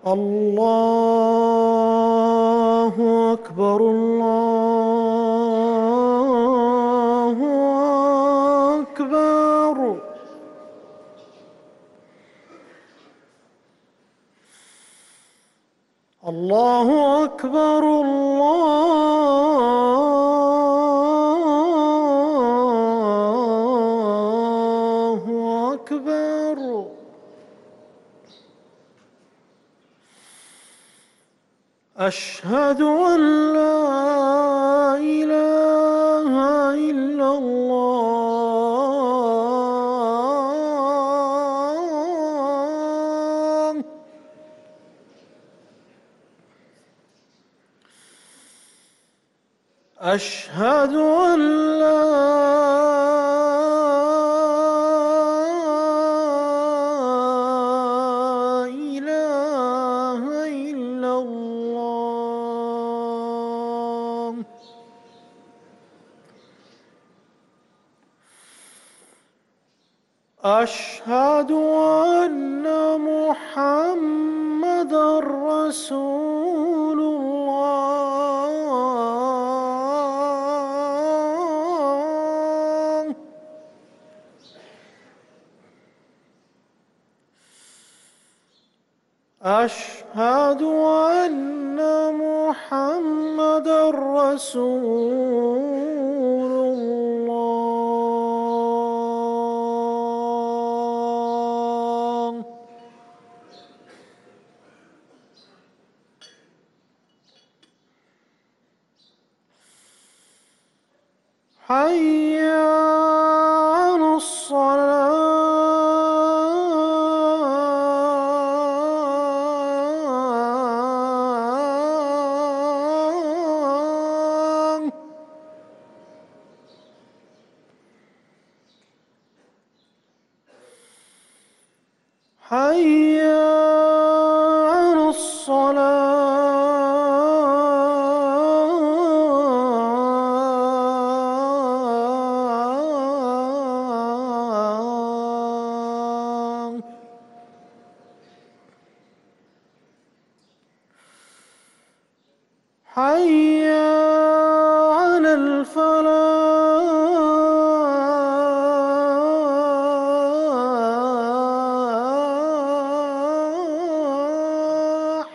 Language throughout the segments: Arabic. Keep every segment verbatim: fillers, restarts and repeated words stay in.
الله أكبر الله أكبر. الله أكبر الله أكبر. أشهد أن لا إله إلا الله. أشهد أن لا إله إلا الله. أشهد أن محمدًا رسول الله. أشهد أن محمدًا رسول الله. حي على الصلاة. حي على الصلاة. حي على الفلاح.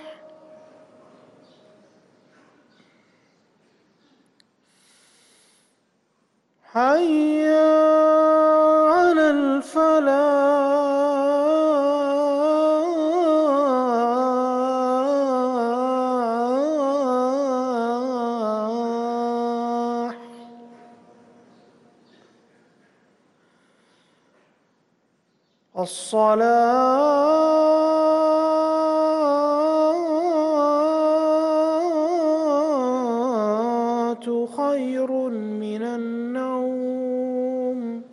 حي على الفلاح. الصلاة خير من النوم.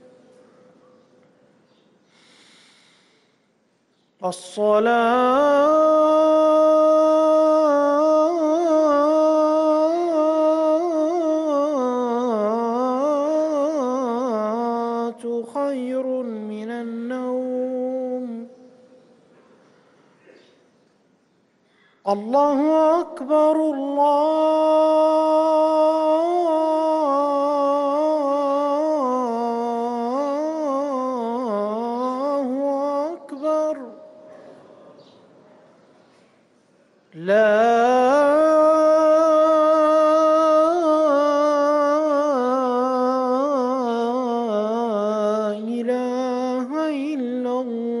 الصلاة خير من النوم. الله أكبر الله أكبر. لا إله إلا الله.